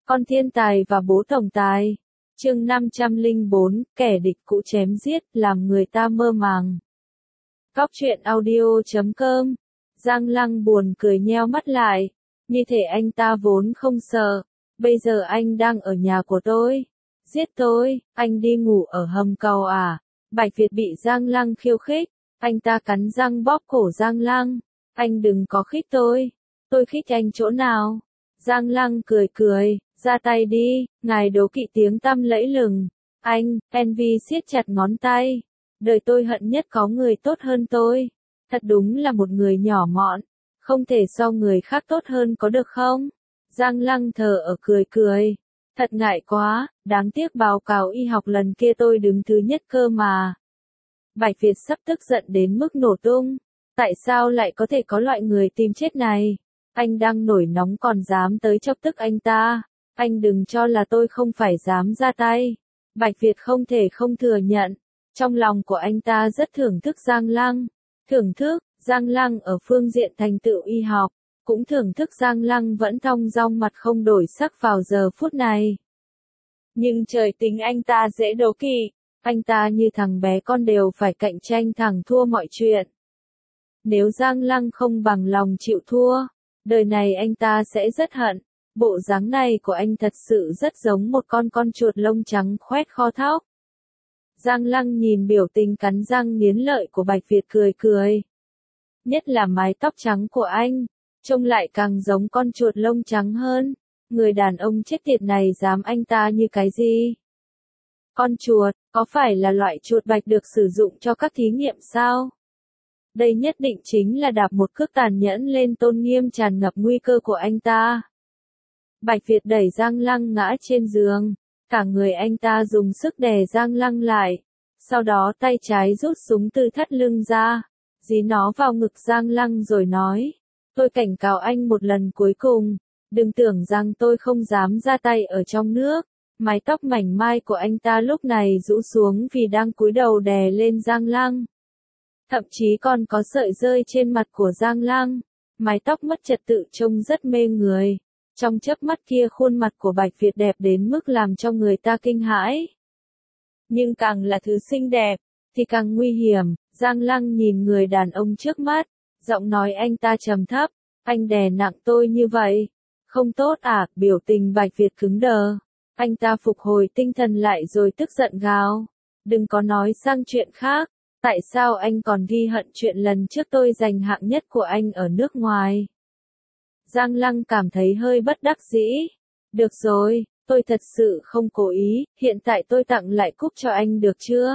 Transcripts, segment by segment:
Con thiên tài và bố tổng tài. Chương 504, kẻ địch cũ chém giết, làm người ta mơ màng. Góc truyện audio.com. Giang Lăng buồn cười nheo mắt lại. Như thể anh ta vốn không sợ. Bây giờ anh đang ở nhà của tôi. Giết tôi, anh đi ngủ ở hầm cầu à? Bạch Việt bị Giang Lăng khiêu khích. Anh ta cắn răng bóp cổ Giang Lăng. Anh đừng có khích tôi. Tôi khích anh chỗ nào? Giang Lăng cười cười. Ra tay đi, ngài đố kỵ tiếng tăm lẫy lừng. Anh, Envy siết chặt ngón tay. Đời tôi hận nhất có người tốt hơn tôi. Thật đúng là một người nhỏ mọn. Không thể so người khác tốt hơn có được không? Giang Lăng thở ở cười cười. Thật ngại quá, đáng tiếc báo cáo y học lần kia tôi đứng thứ nhất cơ mà. Bạch Việt sắp tức giận đến mức nổ tung. Tại sao lại có thể có loại người tìm chết này? Anh đang nổi nóng còn dám tới chọc tức anh ta. Anh đừng cho là tôi không phải dám ra tay. Bạch Việt không thể không thừa nhận. Trong lòng của anh ta rất thưởng thức Giang Lăng. Thưởng thức, Giang Lăng ở phương diện thành tựu y học. Cũng thưởng thức Giang Lăng vẫn thong dong mặt không đổi sắc vào giờ phút này. Nhưng trời tính anh ta dễ đố kỵ. Anh ta như thằng bé con đều phải cạnh tranh thẳng thua mọi chuyện. Nếu Giang Lăng không bằng lòng chịu thua, đời này anh ta sẽ rất hận. Bộ dáng này của anh thật sự rất giống một con chuột lông trắng khoét kho thóc. Giang Lăng nhìn biểu tình cắn răng nghiến lợi của Bạch Việt cười cười. Nhất là mái tóc trắng của anh, trông lại càng giống con chuột lông trắng hơn. Người đàn ông chết tiệt này dám anh ta như cái gì? Con chuột, có phải là loại chuột bạch được sử dụng cho các thí nghiệm sao? Đây nhất định chính là đạp một cước tàn nhẫn lên tôn nghiêm tràn ngập nguy cơ của anh ta. Bạch Việt đẩy Giang Lăng ngã trên giường, cả người anh ta dùng sức đè Giang Lăng lại, sau đó tay trái rút súng từ thắt lưng ra, dí nó vào ngực Giang Lăng rồi nói, tôi cảnh cáo anh một lần cuối cùng, đừng tưởng rằng tôi không dám ra tay ở trong nước. Mái tóc mảnh mai của anh ta lúc này rũ xuống vì đang cúi đầu đè lên Giang Lăng. Thậm chí còn có sợi rơi trên mặt của Giang Lăng, mái tóc mất trật tự trông rất mê người. Trong chớp mắt kia khuôn mặt của Bạch Việt đẹp đến mức làm cho người ta kinh hãi. Nhưng càng là thứ xinh đẹp, thì càng nguy hiểm. Giang Lăng nhìn người đàn ông trước mắt, giọng nói anh ta trầm thấp, anh đè nặng tôi như vậy. Không tốt à, biểu tình Bạch Việt cứng đờ. Anh ta phục hồi tinh thần lại rồi tức giận gào. Đừng có nói sang chuyện khác, tại sao anh còn ghi hận chuyện lần trước tôi giành hạng nhất của anh ở nước ngoài? Giang Lăng cảm thấy hơi bất đắc dĩ. Được rồi, tôi thật sự không cố ý, hiện tại tôi tặng lại cúp cho anh được chưa?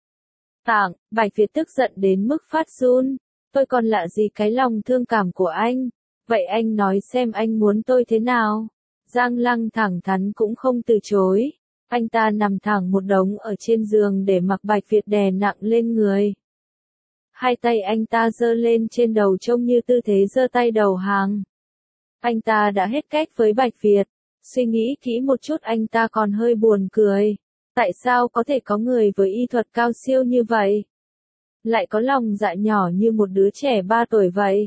Tặng, Bạch Việt tức giận đến mức phát run. Tôi còn lạ gì cái lòng thương cảm của anh? Vậy anh nói xem anh muốn tôi thế nào? Giang Lăng thẳng thắn cũng không từ chối. Anh ta nằm thẳng một đống ở trên giường để mặc Bạch Việt đè nặng lên người. Hai tay anh ta giơ lên trên đầu trông như tư thế giơ tay đầu hàng. Anh ta đã hết cách với Bạch Việt. Suy nghĩ kỹ một chút anh ta còn hơi buồn cười. Tại sao có thể có người với y thuật cao siêu như vậy? Lại có lòng dạ nhỏ như một đứa trẻ 3 tuổi vậy?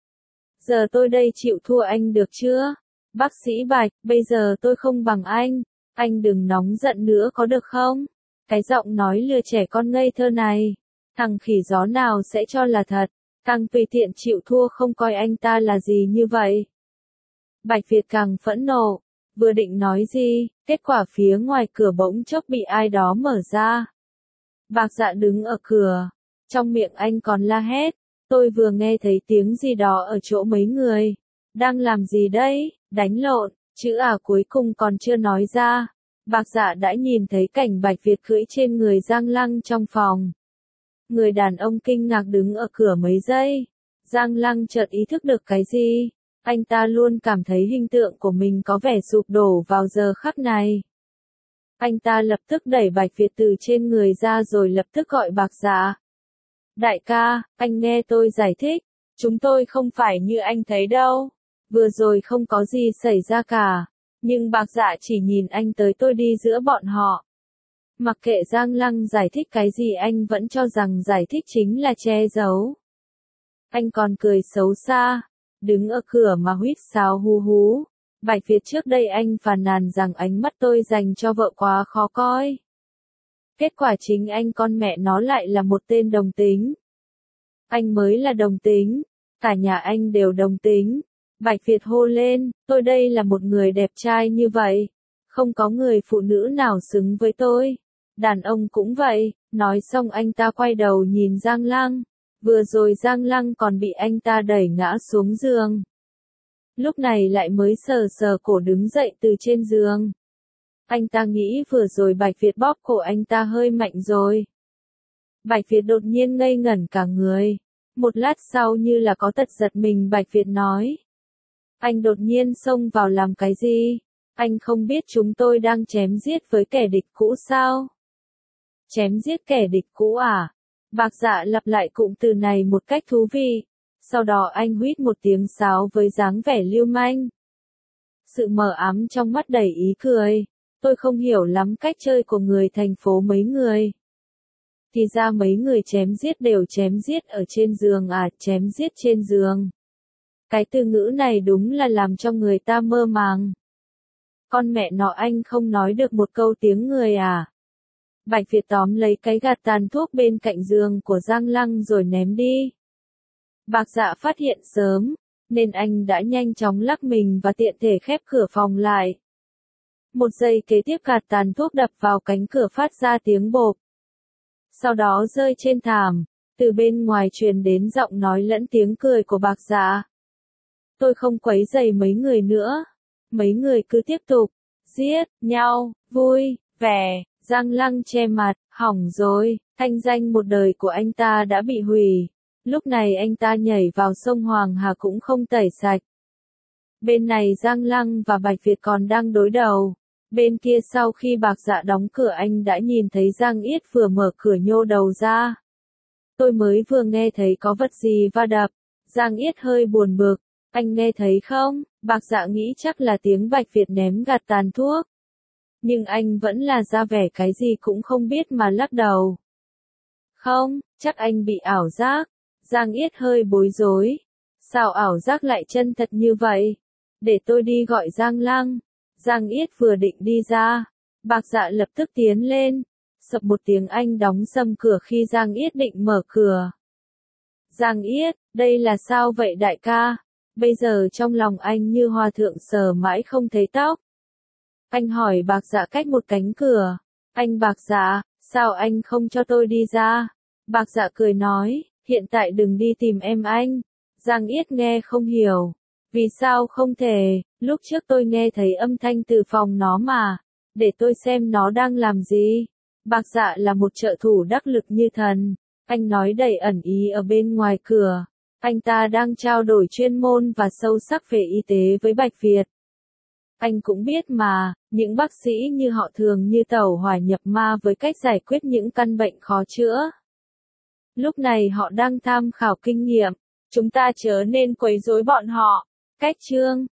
Giờ tôi đây chịu thua anh được chưa? Bác sĩ Bạch, bây giờ tôi không bằng anh đừng nóng giận nữa có được không? Cái giọng nói lừa trẻ con ngây thơ này, thằng khỉ gió nào sẽ cho là thật, càng tùy tiện chịu thua không coi anh ta là gì như vậy. Bạch Việt càng phẫn nộ, vừa định nói gì, kết quả phía ngoài cửa bỗng chốc bị ai đó mở ra. Bạc Dạ đứng ở cửa, trong miệng anh còn la hét, tôi vừa nghe thấy tiếng gì đó ở chỗ mấy người. Đang làm gì đây? Đánh lộn, chữ cuối cùng còn chưa nói ra. Bạc Dạ đã nhìn thấy cảnh Bạch Việt cưỡi trên người Giang Lăng trong phòng. Người đàn ông kinh ngạc đứng ở cửa mấy giây. Giang Lăng chợt ý thức được cái gì. Anh ta luôn cảm thấy hình tượng của mình có vẻ sụp đổ vào giờ khắc này. Anh ta lập tức đẩy Bạch Việt từ trên người ra rồi lập tức gọi Bạc Dạ. Đại ca, anh nghe tôi giải thích. Chúng tôi không phải như anh thấy đâu. Vừa rồi không có gì xảy ra cả. Nhưng Bạc Dạ chỉ nhìn anh tới tôi đi giữa bọn họ. Mặc kệ Giang Lăng giải thích cái gì anh vẫn cho rằng giải thích chính là che giấu. Anh còn cười xấu xa. Đứng ở cửa mà huýt sáo hú hú. Bạch Việt trước đây anh phàn nàn rằng ánh mắt tôi dành cho vợ quá khó coi. Kết quả chính anh con mẹ nó lại là một tên đồng tính. Anh mới là đồng tính, cả nhà anh đều đồng tính. Bạch Việt hô lên, tôi đây là một người đẹp trai như vậy. Không có người phụ nữ nào xứng với tôi. Đàn ông cũng vậy. Nói xong anh ta quay đầu nhìn Giang Lăng. Vừa rồi Giang Lăng còn bị anh ta đẩy ngã xuống giường. Lúc này lại mới sờ sờ cổ đứng dậy từ trên giường. Anh ta nghĩ vừa rồi Bạch Việt bóp cổ anh ta hơi mạnh rồi. Bạch Việt đột nhiên ngây ngẩn cả người. Một lát sau như là có tật giật mình Bạch Việt nói. Anh đột nhiên xông vào làm cái gì? Anh không biết chúng tôi đang chém giết với kẻ địch cũ sao? Chém giết kẻ địch cũ à? Bạc Dạ lặp lại cụm từ này một cách thú vị. Sau đó anh huýt một tiếng sáo với dáng vẻ lưu manh. Sự mờ ám trong mắt đầy ý cười. Tôi không hiểu lắm cách chơi của người thành phố mấy người. Thì ra mấy người chém giết đều chém giết ở trên giường à, chém giết trên giường. Cái từ ngữ này đúng là làm cho người ta mơ màng. Con mẹ nó anh không nói được một câu tiếng người à. Bạch Việt tóm lấy cái gạt tàn thuốc bên cạnh giường của Giang Lăng rồi ném đi. Bạc Dạ phát hiện sớm, nên anh đã nhanh chóng lắc mình và tiện thể khép cửa phòng lại. Một giây kế tiếp gạt tàn thuốc đập vào cánh cửa phát ra tiếng bộp. Sau đó rơi trên thảm, từ bên ngoài truyền đến giọng nói lẫn tiếng cười của Bạc Dạ. Tôi không quấy rầy mấy người nữa. Mấy người cứ tiếp tục giết nhau, vui, vẻ. Giang Lăng che mặt, hỏng rồi, thanh danh một đời của anh ta đã bị hủy. Lúc này anh ta nhảy vào sông Hoàng Hà cũng không tẩy sạch. Bên này Giang Lăng và Bạch Việt còn đang đối đầu. Bên kia sau khi Bạc Dạ đóng cửa anh đã nhìn thấy Giang Yết vừa mở cửa nhô đầu ra. Tôi mới vừa nghe thấy có vật gì va đập. Giang Yết hơi buồn bực. Anh nghe thấy không? Bạc Dạ nghĩ chắc là tiếng Bạch Việt ném gạt tàn thuốc. Nhưng anh vẫn là ra vẻ cái gì cũng không biết mà lắc đầu. Không, chắc anh bị ảo giác. Giang Yết hơi bối rối. Sao ảo giác lại chân thật như vậy? Để tôi đi gọi Giang Lăng. Giang Yết vừa định đi ra. Bạc Dạ lập tức tiến lên. Sập một tiếng anh đóng sầm cửa khi Giang Yết định mở cửa. Giang Yết, đây là sao vậy đại ca? Bây giờ trong lòng anh như hòa thượng sờ mãi không thấy tóc. Anh hỏi Bạc Dạ cách một cánh cửa. Anh Bạc Dạ, sao anh không cho tôi đi ra? Bạc Dạ cười nói, hiện tại đừng đi tìm em anh. Giang Yết nghe không hiểu. Vì sao không thể, lúc trước tôi nghe thấy âm thanh từ phòng nó mà. Để tôi xem nó đang làm gì. Bạc Dạ là một trợ thủ đắc lực như thần. Anh nói đầy ẩn ý ở bên ngoài cửa. Anh ta đang trao đổi chuyên môn và sâu sắc về y tế với Bạch Việt. Anh cũng biết mà, những bác sĩ như họ thường như tẩu hỏa nhập ma với cách giải quyết những căn bệnh khó chữa. Lúc này họ đang tham khảo kinh nghiệm, chúng ta chớ nên quấy rối bọn họ. Cách chương